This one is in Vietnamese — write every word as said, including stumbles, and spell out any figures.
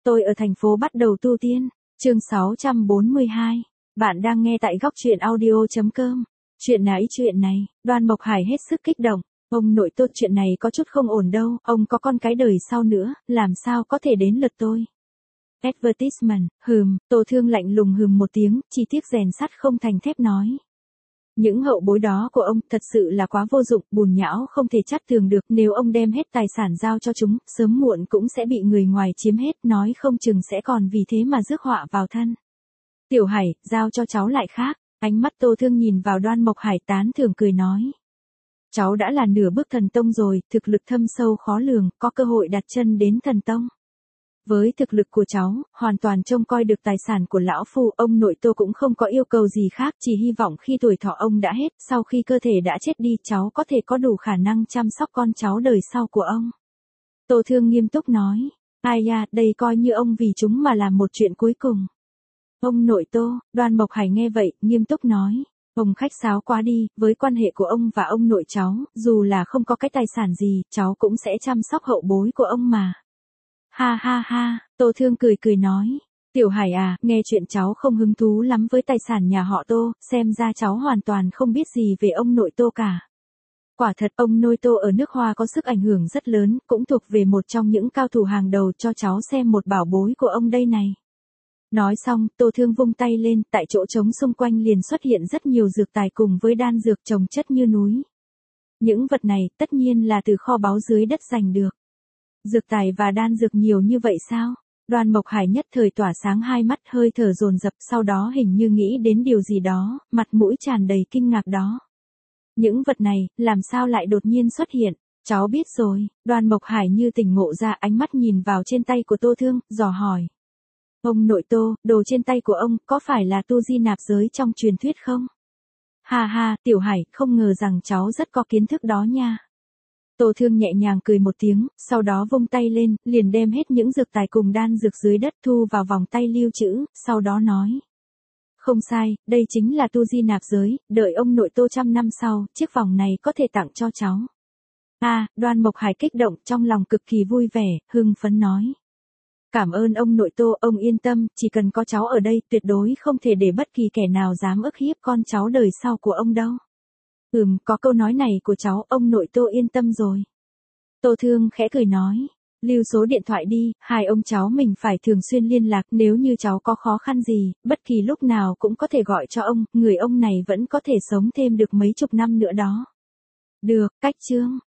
Tôi ở thành phố bắt đầu tu tiên. Chương sáu trăm bốn mươi hai. Bạn đang nghe tại góc truyện audio chấm com. Chuyện nãy chuyện này, Đoan Mộc Hải hết sức kích động. Ông nội tôi, chuyện này có chút không ổn đâu, ông có con cái đời sau nữa, làm sao có thể đến lượt tôi. Advertisement, hừm, Tô Thương lạnh lùng hừm một tiếng, chi tiết rèn sắt không thành thép nói. Những hậu bối đó của ông thật sự là quá vô dụng, bùn nhão không thể chát tường được, nếu ông đem hết tài sản giao cho chúng, sớm muộn cũng sẽ bị người ngoài chiếm hết, nói không chừng sẽ còn vì thế mà rước họa vào thân. Tiểu Hải, giao cho cháu lại khác, ánh mắt Tô Thương nhìn vào Đoan Mộc Hải tán thưởng cười nói. Cháu đã là nửa bước thần tông rồi, thực lực thâm sâu khó lường, có cơ hội đặt chân đến thần tông. Với thực lực của cháu, hoàn toàn trông coi được tài sản của lão phu, ông nội Tô cũng không có yêu cầu gì khác, chỉ hy vọng khi tuổi thọ ông đã hết, sau khi cơ thể đã chết đi, cháu có thể có đủ khả năng chăm sóc con cháu đời sau của ông. Tô Thương nghiêm túc nói, ai da, đây coi như ông vì chúng mà làm một chuyện cuối cùng. Ông nội Tô, Đoan Mộc Hải nghe vậy, nghiêm túc nói, ông khách sáo quá đi, với quan hệ của ông và ông nội cháu, dù là không có cái tài sản gì, cháu cũng sẽ chăm sóc hậu bối của ông mà. Ha ha ha, Tô Thương cười cười nói, Tiểu Hải à, nghe chuyện cháu không hứng thú lắm với tài sản nhà họ Tô, xem ra cháu hoàn toàn không biết gì về ông nội Tô cả. Quả thật, ông nội Tô ở nước Hoa có sức ảnh hưởng rất lớn, cũng thuộc về một trong những cao thủ hàng đầu, cho cháu xem một bảo bối của ông đây này. Nói xong, Tô Thương vung tay lên, tại chỗ trống xung quanh liền xuất hiện rất nhiều dược tài cùng với đan dược chồng chất như núi. Những vật này, tất nhiên là từ kho báu dưới đất giành được. Dược tài và đan dược nhiều như vậy sao? Đoan Mộc Hải nhất thời tỏa sáng hai mắt, hơi thở dồn dập, sau đó hình như nghĩ đến điều gì đó, mặt mũi tràn đầy kinh ngạc đó. Những vật này, làm sao lại đột nhiên xuất hiện? Cháu biết rồi, Đoan Mộc Hải như tỉnh ngộ ra, ánh mắt nhìn vào trên tay của Tô Thương, dò hỏi. Ông nội Tô, đồ trên tay của ông, có phải là tu di nạp giới trong truyền thuyết không? Ha ha, Tiểu Hải, không ngờ rằng cháu rất có kiến thức đó nha. Tô Thương nhẹ nhàng cười một tiếng, sau đó vung tay lên, liền đem hết những dược tài cùng đan dược dưới đất thu vào vòng tay lưu trữ, sau đó nói. Không sai, đây chính là tu di nạp giới, đợi ông nội Tô trăm năm sau, chiếc vòng này có thể tặng cho cháu. À, Đoan Mộc Hải kích động, trong lòng cực kỳ vui vẻ, hưng phấn nói. Cảm ơn ông nội Tô, ông yên tâm, chỉ cần có cháu ở đây, tuyệt đối không thể để bất kỳ kẻ nào dám ức hiếp con cháu đời sau của ông đâu. Ừm, có câu nói này của cháu, ông nội Tô yên tâm rồi. Tô Thương khẽ cười nói, lưu số điện thoại đi, hai ông cháu mình phải thường xuyên liên lạc, nếu như cháu có khó khăn gì, bất kỳ lúc nào cũng có thể gọi cho ông, người ông này vẫn có thể sống thêm được mấy chục năm nữa đó. Được, cách chương.